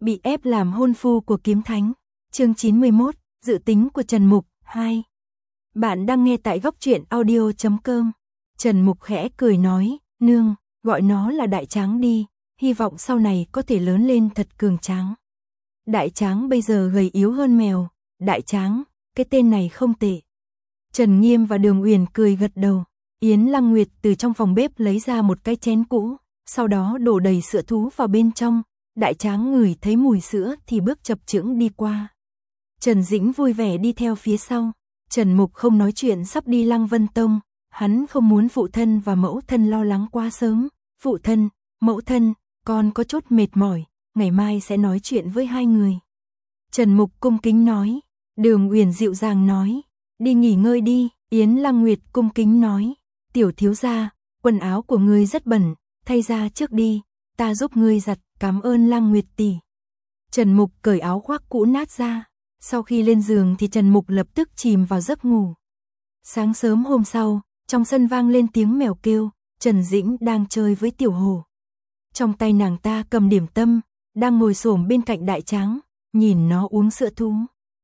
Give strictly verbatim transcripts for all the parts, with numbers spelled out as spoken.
Bị ép làm hôn phu của kiếm thánh. Chương chín mươi mốt, dự tính của Trần Mục, hai. Bạn đang nghe tại góc truyện audio chấm com. Trần Mục khẽ cười nói, nương, gọi nó là đại tráng đi, hy vọng sau này có thể lớn lên thật cường tráng. Đại tráng bây giờ gầy yếu hơn mèo, đại tráng, cái tên này không tệ. Trần Nghiêm và Đường Uyển cười gật đầu. Yến Lăng Nguyệt từ trong phòng bếp lấy ra một cái chén cũ, sau đó đổ đầy sữa thú vào bên trong. Đại tráng ngửi thấy mùi sữa thì bước chập chững đi qua. Trần Dĩnh vui vẻ đi theo phía sau. Trần Mục không nói chuyện sắp đi Lăng Vân Tông, hắn không muốn phụ thân và mẫu thân lo lắng quá sớm. Phụ thân, mẫu thân, con có chút mệt mỏi, ngày mai sẽ nói chuyện với hai người. Trần Mục cung kính nói. Đường Uyển dịu dàng nói, đi nghỉ ngơi đi. Yến Lăng Nguyệt cung kính nói, tiểu thiếu gia, quần áo của ngươi rất bẩn, thay ra trước đi, ta giúp ngươi giặt. Cảm ơn Lăng Nguyệt tỷ. Trần Mục cởi áo khoác cũ nát ra. Sau khi lên giường thì Trần Mục lập tức chìm vào giấc ngủ. Sáng sớm hôm sau, trong sân vang lên tiếng mèo kêu. Trần Dĩnh đang chơi với tiểu hổ. Trong tay nàng ta cầm điểm tâm, đang ngồi xổm bên cạnh đại tráng, nhìn nó uống sữa thú.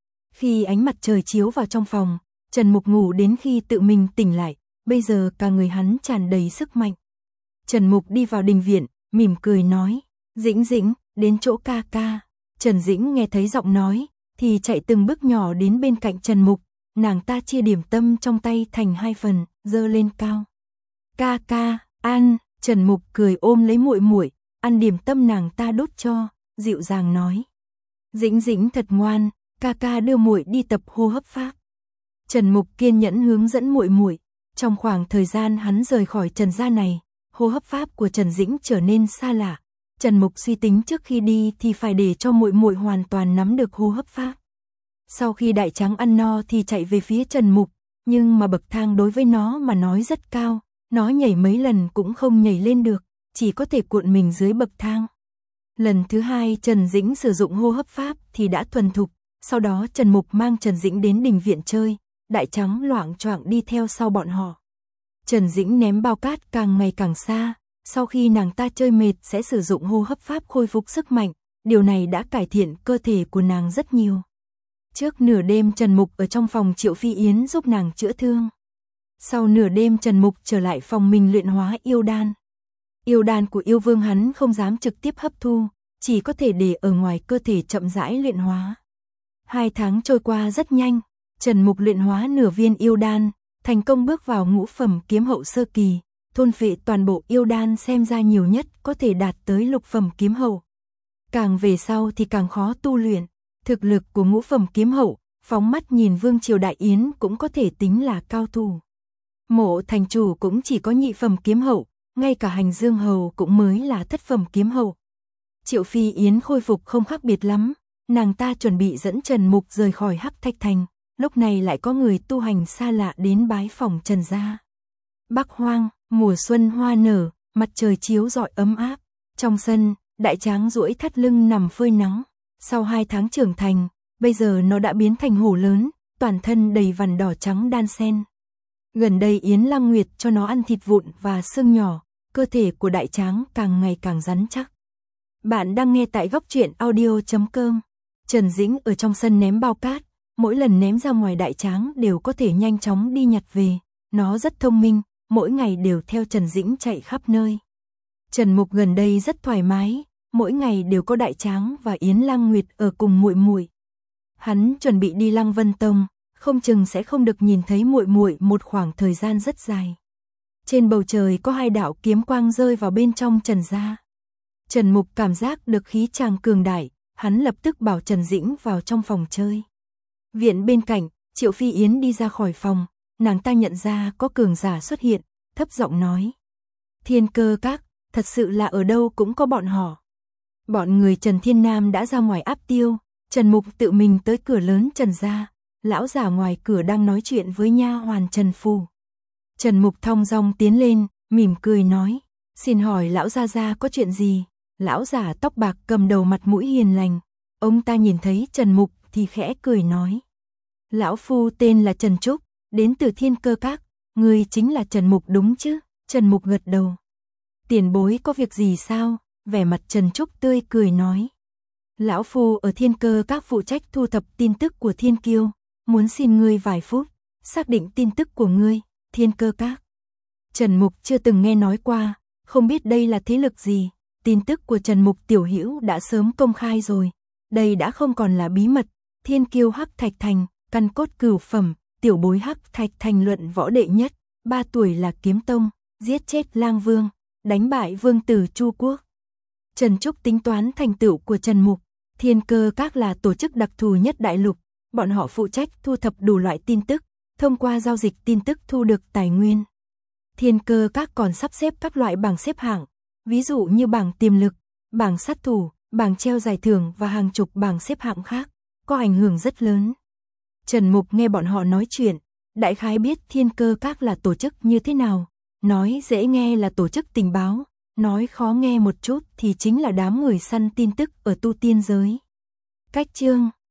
Khi ánh mặt trời chiếu vào trong phòng, Trần Mục ngủ đến khi tự mình tỉnh lại, bây giờ cả người hắn tràn đầy sức mạnh. Trần Mục đi vào đình viện, mỉm cười nói, Dĩnh Dĩnh, đến chỗ ca ca. Trần Dĩnh nghe thấy giọng nói, thì chạy từng bước nhỏ đến bên cạnh Trần Mục, nàng ta chia điểm tâm trong tay thành hai phần, giơ lên cao. Ca ca, ăn. Trần Mục cười ôm lấy muội muội, ăn điểm tâm nàng ta đút cho, dịu dàng nói. Dĩnh Dĩnh thật ngoan, ca ca đưa muội đi tập hô hấp pháp. Trần Mục kiên nhẫn hướng dẫn muội muội. Trong khoảng thời gian hắn rời khỏi Trần gia này, hô hấp pháp của Trần Dĩnh trở nên xa lạ. Trần Mục suy tính trước khi đi thì phải để cho muội muội hoàn toàn nắm được hô hấp pháp. Sau khi đại tráng ăn no thì chạy về phía Trần Mục, nhưng mà bậc thang đối với nó mà nói rất cao, nó nhảy mấy lần cũng không nhảy lên được, chỉ có thể cuộn mình dưới bậc thang. Lần thứ hai Trần Dĩnh sử dụng hô hấp pháp thì đã thuần thục, sau đó Trần Mục mang Trần Dĩnh đến đình viện chơi, đại tráng loạng choạng đi theo sau bọn họ. Trần Dĩnh ném bao cát càng ngày càng xa. Sau khi nàng ta chơi mệt sẽ sử dụng hô hấp pháp khôi phục sức mạnh, điều này đã cải thiện cơ thể của nàng rất nhiều. Trước nửa đêm Trần Mục ở trong phòng Triệu Phi Yến giúp nàng chữa thương. Sau nửa đêm Trần Mục trở lại phòng mình luyện hóa yêu đan. Yêu đan của yêu vương hắn không dám trực tiếp hấp thu, chỉ có thể để ở ngoài cơ thể chậm rãi luyện hóa. Hai tháng trôi qua rất nhanh, Trần Mục luyện hóa nửa viên yêu đan, thành công bước vào ngũ phẩm kiếm hậu sơ kỳ. Thôn phệ toàn bộ yêu đan xem ra nhiều nhất có thể đạt tới lục phẩm kiếm hậu. Càng về sau thì càng khó tu luyện, thực lực của ngũ phẩm kiếm hậu, phóng mắt nhìn Vương Triều Đại Yến cũng có thể tính là cao thủ. Mộ thành chủ cũng chỉ có nhị phẩm kiếm hậu, ngay cả Hành Dương hầu cũng mới là thất phẩm kiếm hậu. Triệu Phi Yến khôi phục không khác biệt lắm, nàng ta chuẩn bị dẫn Trần Mục rời khỏi Hắc Thạch Thành, lúc này lại có người tu hành xa lạ đến bái phỏng Trần gia. Bắc Hoang, mùa xuân hoa nở, mặt trời chiếu rọi ấm áp. Trong sân, đại tráng duỗi thắt lưng nằm phơi nắng. Sau hai tháng trưởng thành, bây giờ nó đã biến thành hổ lớn, toàn thân đầy vằn đỏ trắng đan xen. Gần đây Yến Lăng Nguyệt cho nó ăn thịt vụn và xương nhỏ, cơ thể của đại tráng càng ngày càng rắn chắc. Bạn đang nghe tại góc truyện audio chấm com. Trần Dĩnh ở trong sân ném bao cát, mỗi lần ném ra ngoài đại tráng đều có thể nhanh chóng đi nhặt về. Nó rất thông minh, mỗi ngày đều theo Trần Dĩnh chạy khắp nơi. Trần Mục gần đây rất thoải mái, mỗi ngày đều có đại tráng và Yến Lăng Nguyệt ở cùng muội muội. Hắn chuẩn bị đi Lăng Vân Tông, không chừng sẽ không được nhìn thấy muội muội một khoảng thời gian rất dài. Trên bầu trời có hai đạo kiếm quang rơi vào bên trong Trần gia. Trần Mục cảm giác được khí tràng cường đại, hắn lập tức bảo Trần Dĩnh vào trong phòng chơi. Viện bên cạnh, Triệu Phi Yến đi ra khỏi phòng. Nàng ta nhận ra có cường giả xuất hiện, thấp giọng nói. Thiên Cơ Các, thật sự là ở đâu cũng có bọn họ. Bọn người Trần Thiên Nam đã ra ngoài áp tiêu, Trần Mục tự mình tới cửa lớn Trần gia, lão giả ngoài cửa đang nói chuyện với nha hoàn Trần Phù. Trần Mục thong dong tiến lên, mỉm cười nói, xin hỏi lão gia gia có chuyện gì? Lão giả tóc bạc cầm đầu mặt mũi hiền lành, ông ta nhìn thấy Trần Mục thì khẽ cười nói. Lão phu tên là Trần Trúc, đến từ Thiên Cơ Các, người chính là Trần Mục đúng chứ? Trần Mục gật đầu. Tiền bối có việc gì sao? Vẻ mặt Trần Trúc tươi cười nói. Lão Phu ở Thiên Cơ Các phụ trách thu thập tin tức của Thiên Kiêu, muốn xin ngươi vài phút, xác định tin tức của ngươi, Thiên Cơ Các. Trần Mục chưa từng nghe nói qua, không biết đây là thế lực gì, tin tức của Trần Mục tiểu hữu đã sớm công khai rồi, đây đã không còn là bí mật, Thiên Kiêu Hắc Thạch Thành, căn cốt cửu phẩm, tiểu bối Hắc Thạch Thành luận võ đệ nhất, ba tuổi là kiếm tông, giết chết Lang Vương, đánh bại vương tử Chu Quốc. Trần Trúc tính toán thành tựu của Trần Mục, Thiên Cơ Các là tổ chức đặc thù nhất đại lục, bọn họ phụ trách thu thập đủ loại tin tức, thông qua giao dịch tin tức thu được tài nguyên. Thiên Cơ Các còn sắp xếp các loại bảng xếp hạng, ví dụ như bảng tiềm lực, bảng sát thủ, bảng treo giải thưởng và hàng chục bảng xếp hạng khác, có ảnh hưởng rất lớn. Trần Mục nghe bọn họ nói chuyện, đại khái biết Thiên Cơ Các là tổ chức như thế nào, nói dễ nghe là tổ chức tình báo, nói khó nghe một chút thì chính là đám người săn tin tức ở tu tiên giới. Cách chương